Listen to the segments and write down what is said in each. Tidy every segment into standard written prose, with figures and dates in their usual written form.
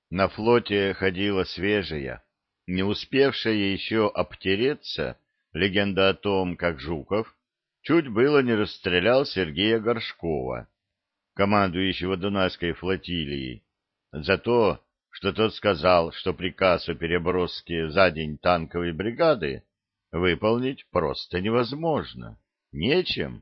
На флоте ходила свежая, не успевшая еще обтереться, легенда о том, как Жуков чуть было не расстрелял Сергея Горшкова, командующего Дунайской флотилией, за то, что тот сказал, что приказ о переброске за день танковой бригады выполнить просто невозможно. Нечем.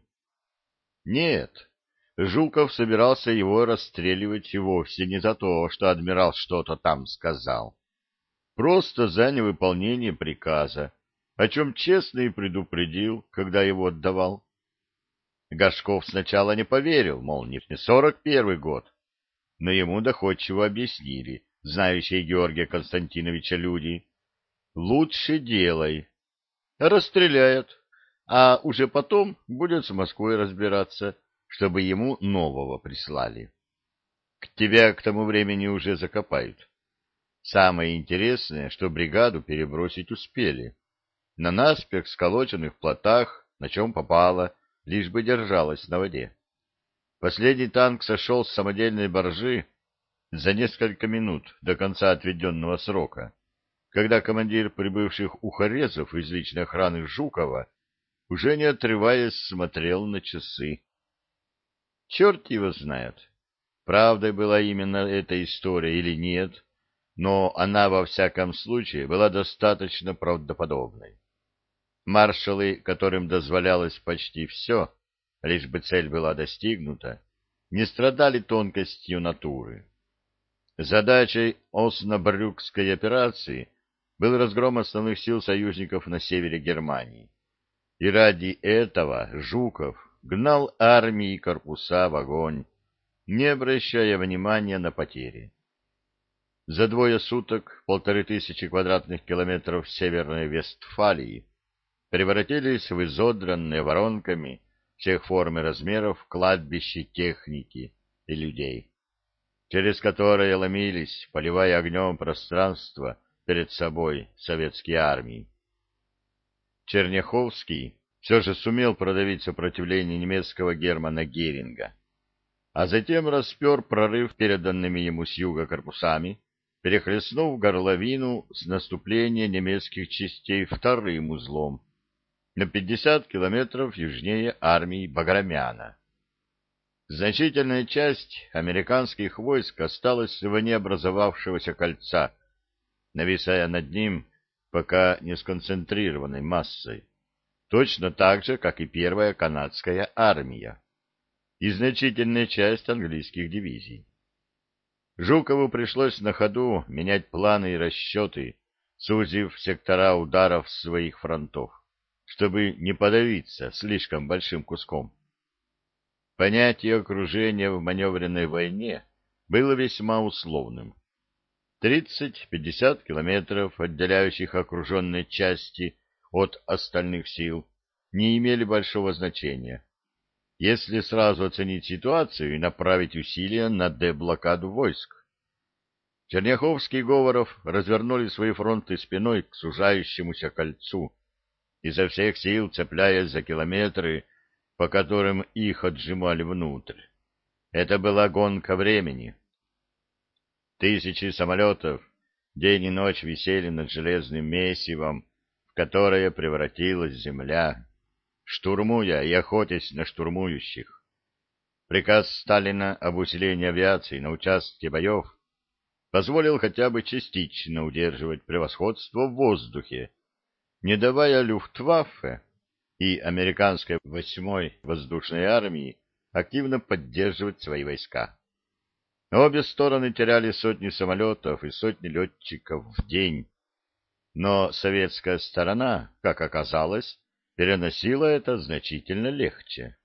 Нет, Жуков собирался его расстреливать и вовсе не за то, что адмирал что-то там сказал. Просто за невыполнение приказа, о чем честно и предупредил, когда его отдавал. Горшков сначала не поверил, мол, не 41-й год, но ему доходчиво объяснили, знающие Георгия Константиновича люди: лучше делай. Расстреляют, а уже потом будет с Москвой разбираться, чтобы ему нового прислали. Тебя к тому времени уже закопают. Самое интересное, что бригаду перебросить успели. На наспех сколоченных плотах, на чем попало, лишь бы держалась на воде. Последний танк сошел с самодельной баржи за несколько минут до конца отведенного срока, когда командир прибывших ухарезов из личной охраны Жукова, уже не отрываясь, смотрел на часы. Черт его знает, правдой была именно эта история или нет, но она во всяком случае была достаточно правдоподобной. Маршалы, которым дозволялось почти все, лишь бы цель была достигнута, не страдали тонкостью натуры. Задачей Оснабрюкской операции был разгром основных сил союзников на севере Германии. И ради этого Жуков гнал армии и корпуса в огонь, не обращая внимания на потери. За 2 суток 1500 квадратных километров Северной Вестфалии превратились в изодранные воронками всех форм и размеров кладбища техники и людей, через которые ломились, поливая огнем пространство перед собой советские армии. Черняховский все же сумел продавить сопротивление немецкого Германа Геринга, а затем распер прорыв переданными ему с юга корпусами, перехлестнув горловину с наступления немецких частей вторым узлом на 50 километров южнее армии Баграмяна. Значительная часть американских войск осталась вне образовавшегося кольца, нависая над ним пока не сконцентрированной массой, точно так же, как и первая канадская армия и значительная часть английских дивизий. Жукову пришлось на ходу менять планы и расчеты, сузив сектора ударов своих фронтов, чтобы не подавиться слишком большим куском. Понятие окружения в маневренной войне было весьма условным. 30-50 километров, отделяющих окруженные части от остальных сил, не имели большого значения, если сразу оценить ситуацию и направить усилия на деблокаду войск. Черняховский и Говоров развернули свои фронты спиной к сужающемуся кольцу, изо всех сил цепляясь за километры, по которым их отжимали внутрь. Это была гонка времени. Тысячи самолетов день и ночь висели над железным месивом, в которое превратилась земля, штурмуя и охотясь на штурмующих. Приказ Сталина об усилении авиации на участке боев позволил хотя бы частично удерживать превосходство в воздухе, не давая Люфтваффе и американской 8-й воздушной армии активно поддерживать свои войска. Обе стороны теряли сотни самолетов и сотни летчиков в день, но советская сторона, как оказалось, переносила это значительно легче.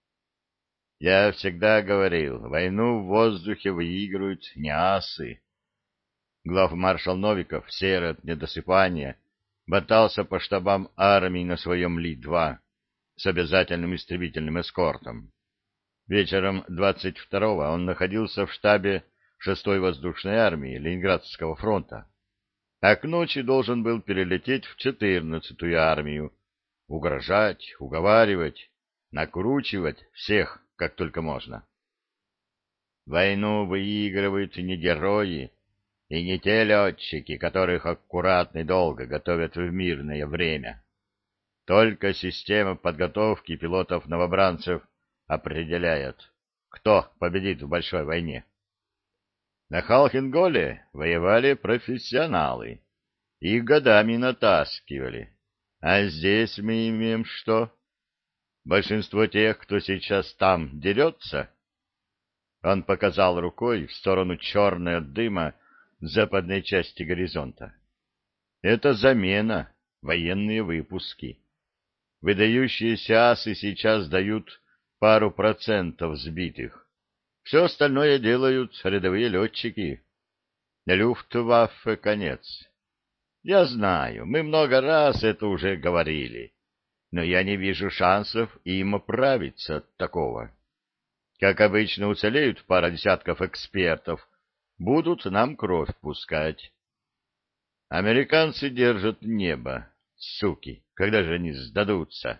Я всегда говорил, войну в воздухе выигрывают не асы. Главмаршал Новиков, серый от недосыпания, мотался по штабам армии на своем Ли-2 с обязательным истребительным эскортом. Вечером 22-го он находился в штабе 6-й воздушной армии Ленинградского фронта, а к ночи должен был перелететь в 14-ю армию, угрожать, уговаривать, накручивать всех, как только можно. Войну выигрывают не герои, И не те летчики, которых аккуратно и долго готовят в мирное время. Только система подготовки пилотов-новобранцев определяет, кто победит в большой войне. На Халхин-Голе воевали профессионалы, их годами натаскивали. А здесь мы имеем что? Большинство тех, кто сейчас там дерется, он показал рукой в сторону черной от дыма западной части горизонта. Это замена, военные выпуски. Выдающиеся асы сейчас дают пару процентов сбитых. Все остальное делают рядовые летчики. Люфтваффе конец. Я знаю, мы много раз это уже говорили, но я не вижу шансов им оправиться от такого. Как обычно, уцелеют пара десятков экспертов, будут нам кровь пускать. Американцы держат небо, суки, когда же они сдадутся?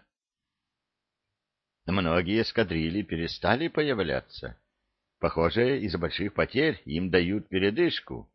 Многие эскадрильи перестали появляться. Похоже, из-за больших потерь им дают передышку.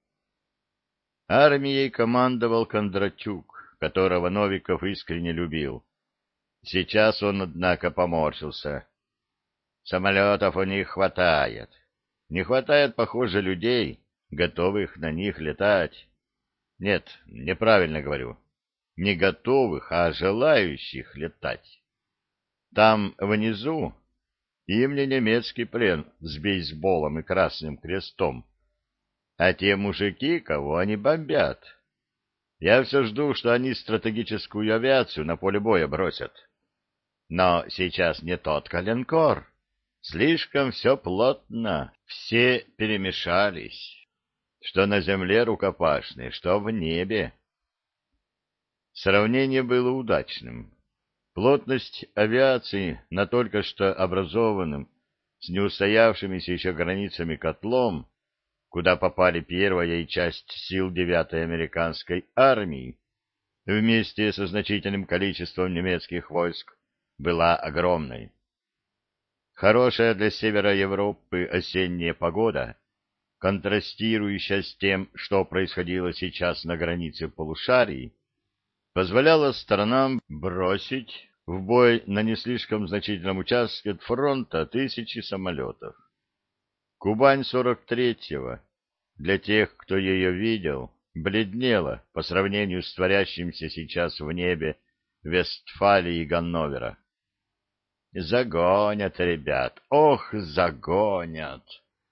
Армией командовал Кондратюк, которого Новиков искренне любил. Сейчас он, однако, поморщился. Самолетов у них хватает. Не хватает, похоже, людей, готовых на них летать. Нет, неправильно говорю. Не готовых, а желающих летать. Там, внизу, им не немецкий плен с бейсболом и красным крестом, а те мужики, кого они бомбят. Я все жду, что они стратегическую авиацию на поле боя бросят. Но сейчас не тот коленкор. Слишком все плотно, все перемешались. Что на земле рукопашные, что в небе. Сравнение было удачным. Плотность авиации на только что образованном, с неустоявшимися еще границами котлом, куда попали первая и часть сил 9-й американской армии, вместе со значительным количеством немецких войск, была огромной. Хорошая для севера Европы осенняя погода, контрастирующая с тем, что происходило сейчас на границе полушарий, позволяла сторонам бросить в бой на не слишком значительном участке фронта тысячи самолетов. Кубань 43-го, для тех, кто ее видел, бледнела по сравнению с творящимся сейчас в небе Вестфалии и Ганновера. Загонят, ребят, ох, загонят!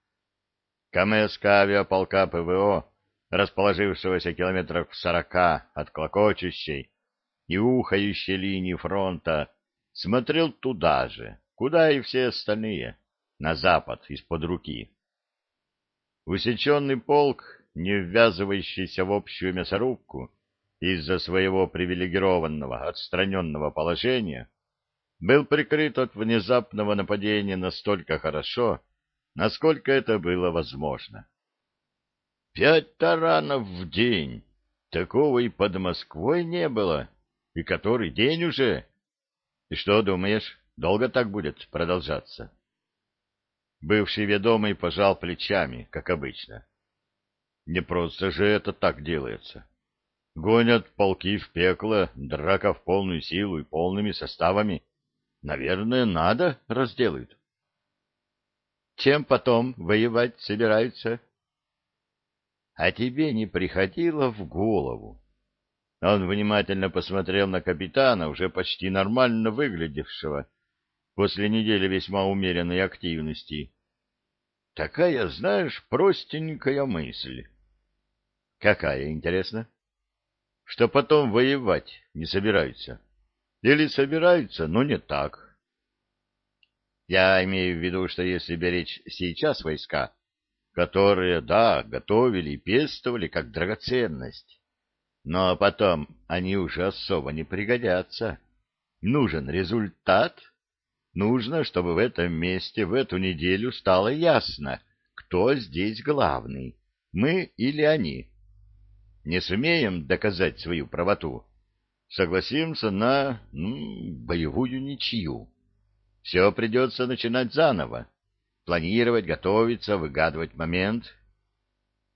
КМСК авиаполка ПВО, расположившегося километрах в 40 от клокочущей и ухающей линии фронта, смотрел туда же, куда и все остальные, на запад, из-под руки. Усеченный полк, не ввязывающийся в общую мясорубку из-за своего привилегированного, отстраненного положения, был прикрыт от внезапного нападения настолько хорошо, насколько это было возможно. 5 таранов в день! Такого и под Москвой не было. И который день уже? И что думаешь, долго так будет продолжаться? Бывший ведомый пожал плечами, как обычно. Не просто же это так делается. Гонят полки в пекло, драка в полную силу и полными составами. Наверное, надо разделают. Чем потом воевать собираются? А тебе не приходило в голову? Он внимательно посмотрел на капитана, уже почти нормально выглядевшего, после недели весьма умеренной активности. Такая, знаешь, простенькая мысль. Какая, интересно? Что потом воевать не собираются. Или собираются, но не так. Я имею в виду, что если беречь сейчас войска, которые, да, готовили и пестовали как драгоценность, но потом они уже особо не пригодятся. Нужен результат. Нужно, чтобы в этом месте в эту неделю стало ясно, кто здесь главный, мы или они. Не сумеем доказать свою правоту, согласимся на боевую ничью. Все придется начинать заново, планировать, готовиться, выгадывать момент.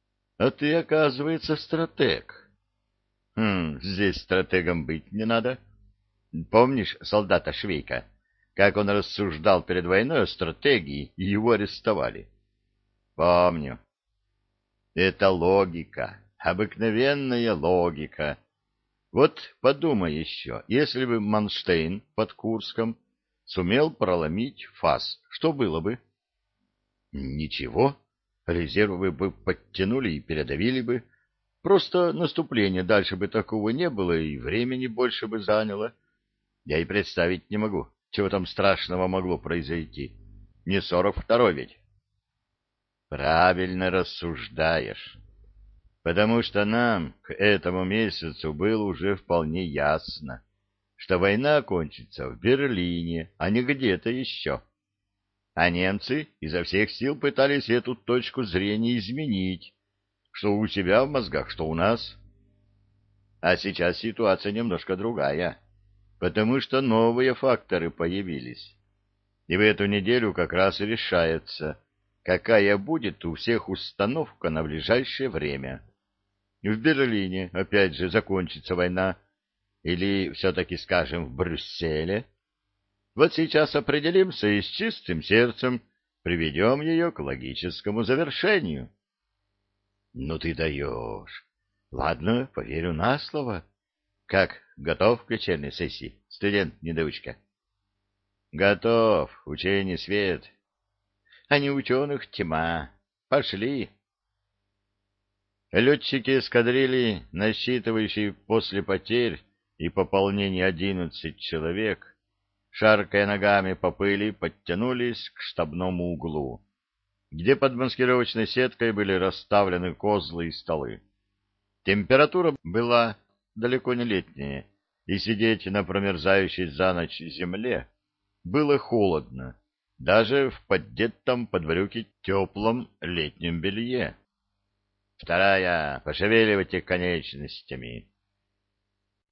А ты, оказывается, стратег. Здесь стратегом быть не надо. Помнишь солдата Швейка, как он рассуждал перед войной о стратегии, и его арестовали? Помню. Это логика, обыкновенная логика. Вот подумай еще, если бы Манштейн под Курском сумел проломить фас, что было бы? Ничего, резервы бы подтянули и передавили бы. Просто наступления дальше бы такого не было, и времени больше бы заняло. Я и представить не могу, чего там страшного могло произойти. Не 42-й ведь. Правильно рассуждаешь. Потому что нам к этому месяцу было уже вполне ясно, что война кончится в Берлине, а не где-то еще. А немцы изо всех сил пытались эту точку зрения изменить, что у себя в мозгах, что у нас. А сейчас ситуация немножко другая, потому что новые факторы появились. И в эту неделю как раз и решается, какая будет у всех установка на ближайшее время. В Берлине опять же закончится война, или все-таки, скажем, в Брюсселе. Вот сейчас определимся и с чистым сердцем приведем ее к логическому завершению. Ну ты даешь. Ладно, поверю на слово. Как, готов к вечерней сессии, студент-недоучка? Готов, ученый свет. А не ученых тьма. Пошли. Летчики эскадрильи, насчитывающие после потерь и пополнений 11 человек, шаркая ногами по пыли, подтянулись к штабному углу, где под маскировочной сеткой были расставлены козлы и столы. Температура была далеко не летняя, и сидеть на промерзающей за ночь земле было холодно, даже в поддетом под брюки теплом летнем белье. Вторая, пошевеливайте конечностями.